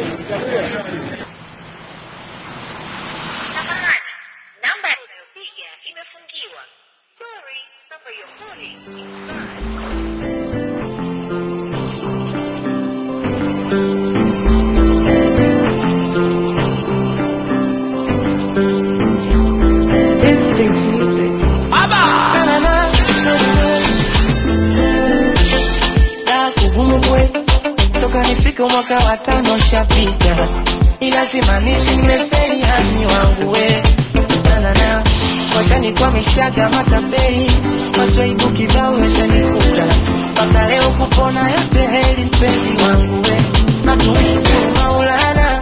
Samahani, namba unayopiga imefungiwa. Sorry, number you're calling is Nifika mwaka wa 5 shapita, ila simanishi nimefeli hani wangu we. Washani kwa mishaga matabei, maswaibu kibao yashanikuta, mpaka leo kupona yote heri mpenzi wangu we. Natumshukuru Maulana,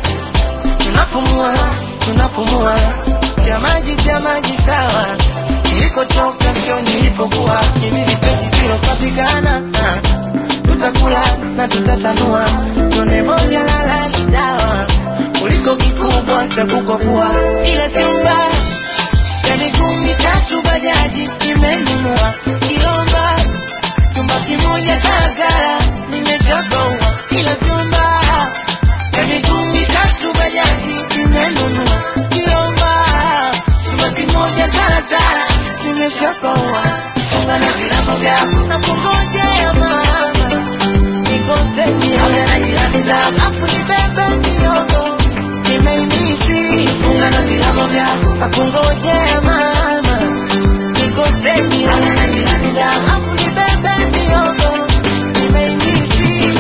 tunapumua, cha maji sawa, nilikotoka sio nilipokuwa, hivi vipenzi vilo patikana, tutakula na tutatanua, tone moja lala ni dawa, kuliko kikubwa cha kukopua, ila sio mbaya, ya miguu mitatu bajaji nimenunua, Kilomba chumba kimoja Tagara nimeshakoa, ila sio mbaya, ya miguu mitatu bajaji nimenunua, Kilomba chumba kimoja Tagara nimeshakoa, ungana vilago vyako na kungoja ya mama. Akungojea mama, nikoseni ana jirani zangu, afu nibebe miogo, nimeimisi.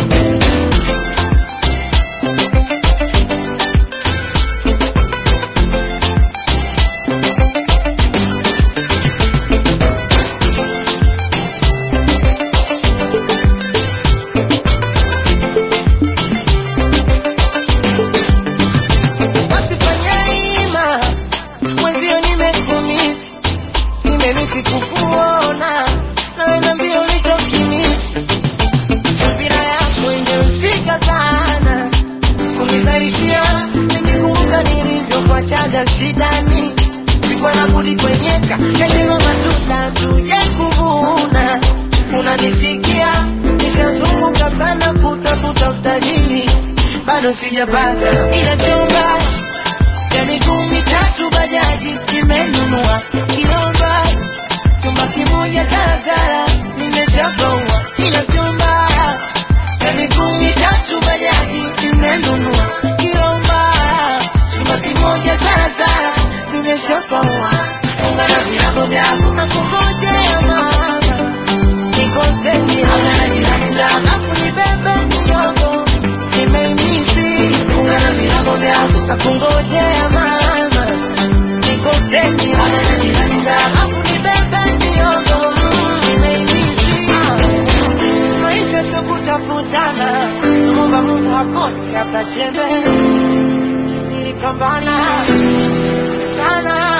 Shidani sikuwa na budi kwenyeka, kelelo matuta tuje kuvuna, unanisikia nishazunguka sana kutafuta utajiri, bado sijapata, ila chomba ya miguu mitatu bajaji nimenunua, Kilomba chumba kimoja Tagara nimeshakoa, ila chomba ya miguu mitatu bajaji nimenunua, Kilomba chumba kimoja Tagara nimeshakoa, ungana vilago vyako na kungojea mama, nikoseni ana jirani zangu, afu nibebe miogo, nimeimisi, ungana vilago vyako na kungojea mama, nikoseni ana jirani zangu, afu nibebe miogo, nimeimisi. Maisha sio kutafutana, Mungu Mungu hakosi hata chembe, nilipambana sana.